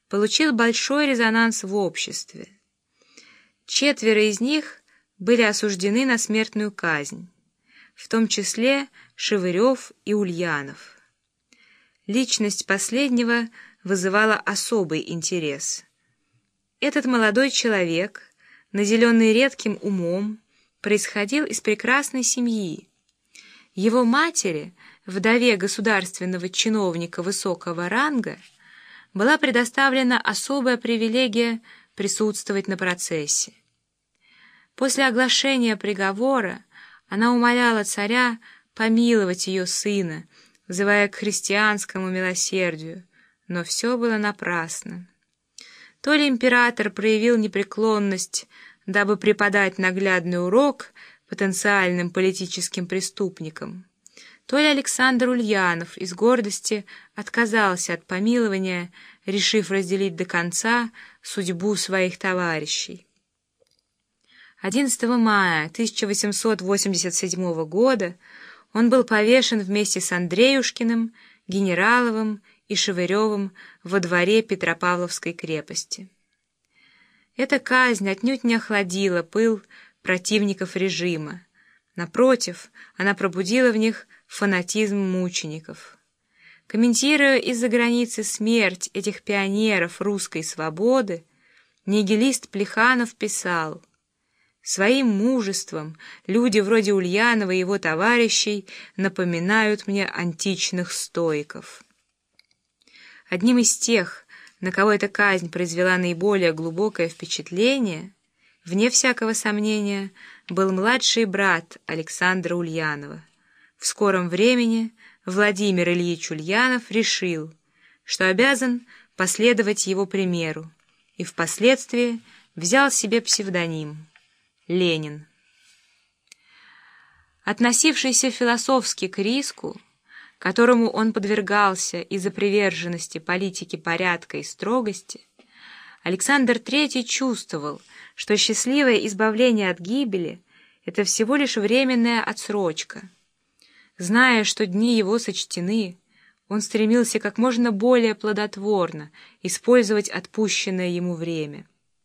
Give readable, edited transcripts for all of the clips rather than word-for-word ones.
получил большой резонанс в обществе. 4 из них были осуждены на смертную казнь, в том числе Шевырев и Ульянов. Личность последнего вызывала особый интерес. Этот молодой человек, наделенный редким умом, происходил из прекрасной семьи. Его матери, вдове государственного чиновника высокого ранга, была предоставлена особая привилегия присутствовать на процессе. После оглашения приговора она умоляла царя помиловать ее сына, взывая к христианскому милосердию, но все было напрасно. То ли император проявил непреклонность, дабы преподать наглядный урок потенциальным политическим преступникам, то ли Александр Ульянов из гордости отказался от помилования, решив разделить до конца судьбу своих товарищей. 11 мая 1887 года он был повешен вместе с Андреюшкиным, Генераловым и Шевыревым во дворе Петропавловской крепости. Эта казнь отнюдь не охладила пыл противников режима. Напротив, она пробудила в них фанатизм мучеников. Комментируя из-за границы смерть этих пионеров русской свободы, нигилист Плеханов писал: «Своим мужеством люди вроде Ульянова и его товарищей напоминают мне античных стоиков». Одним из тех, на кого эта казнь произвела наиболее глубокое впечатление, вне всякого сомнения, был младший брат Александра Ульянова. В скором времени Владимир Ильич Ульянов решил, что обязан последовать его примеру, и впоследствии взял себе псевдоним Ленин. Относившийся философски к риску, которому он подвергался из-за приверженности политике порядка и строгости, Александр III чувствовал, что счастливое избавление от гибели — это всего лишь временная отсрочка. Зная, что дни его сочтены, он стремился как можно более плодотворно использовать отпущенное ему время.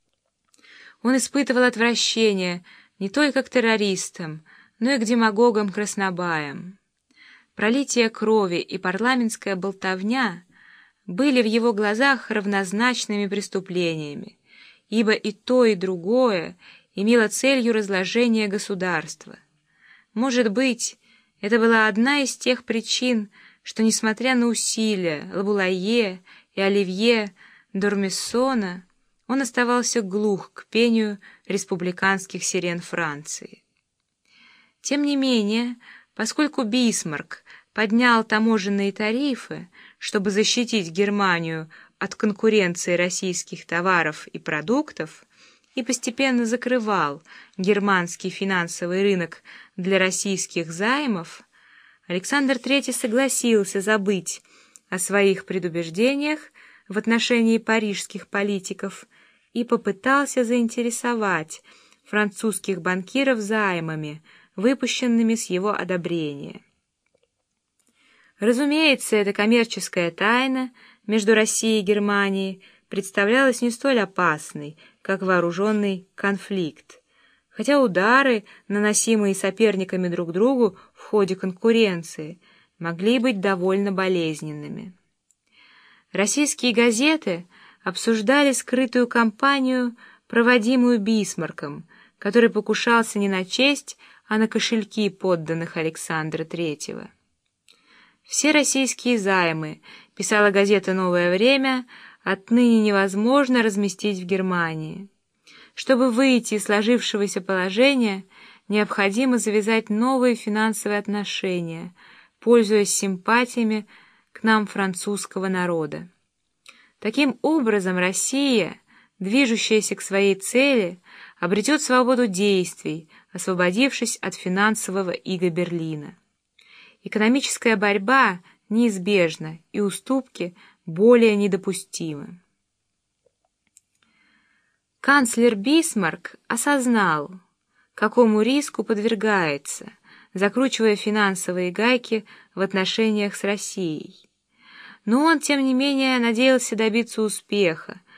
Он испытывал отвращение не только к террористам, но и к демагогам-краснобаям. Пролитие крови и парламентская болтовня были в его глазах равнозначными преступлениями, ибо и то, и другое имело целью разложения государства. Может быть, это была одна из тех причин, что, несмотря на усилия Лабулайе и Оливье Д'Ормессона, он оставался глух к пению республиканских сирен Франции. Тем не менее, поскольку Бисмарк поднял таможенные тарифы, чтобы защитить Германию от конкуренции российских товаров и продуктов, и постепенно закрывал германский финансовый рынок для российских займов, Александр III согласился забыть о своих предубеждениях в отношении парижских политиков и попытался заинтересовать французских банкиров займами, выпущенными с его одобрения. Разумеется, эта коммерческая тайна между Россией и Германией представлялась не столь опасной, как вооруженный конфликт, хотя удары, наносимые соперниками друг другу в ходе конкуренции, могли быть довольно болезненными. Российские газеты обсуждали скрытую кампанию, проводимую Бисмарком, который покушался не на честь, а на кошельки подданных Александра III. «Все российские займы», — писала газета «Новое время», отныне невозможно разместить в Германии. Чтобы выйти из сложившегося положения, необходимо завязать новые финансовые отношения, пользуясь симпатиями к нам французского народа. Таким образом, Россия, движущаяся к своей цели, обретет свободу действий, освободившись от финансового ига Берлина. Экономическая борьба неизбежна, и уступки более недопустимы. Канцлер Бисмарк осознал, какому риску подвергается, закручивая финансовые гайки в отношениях с Россией. но он, тем не менее, надеялся добиться успеха,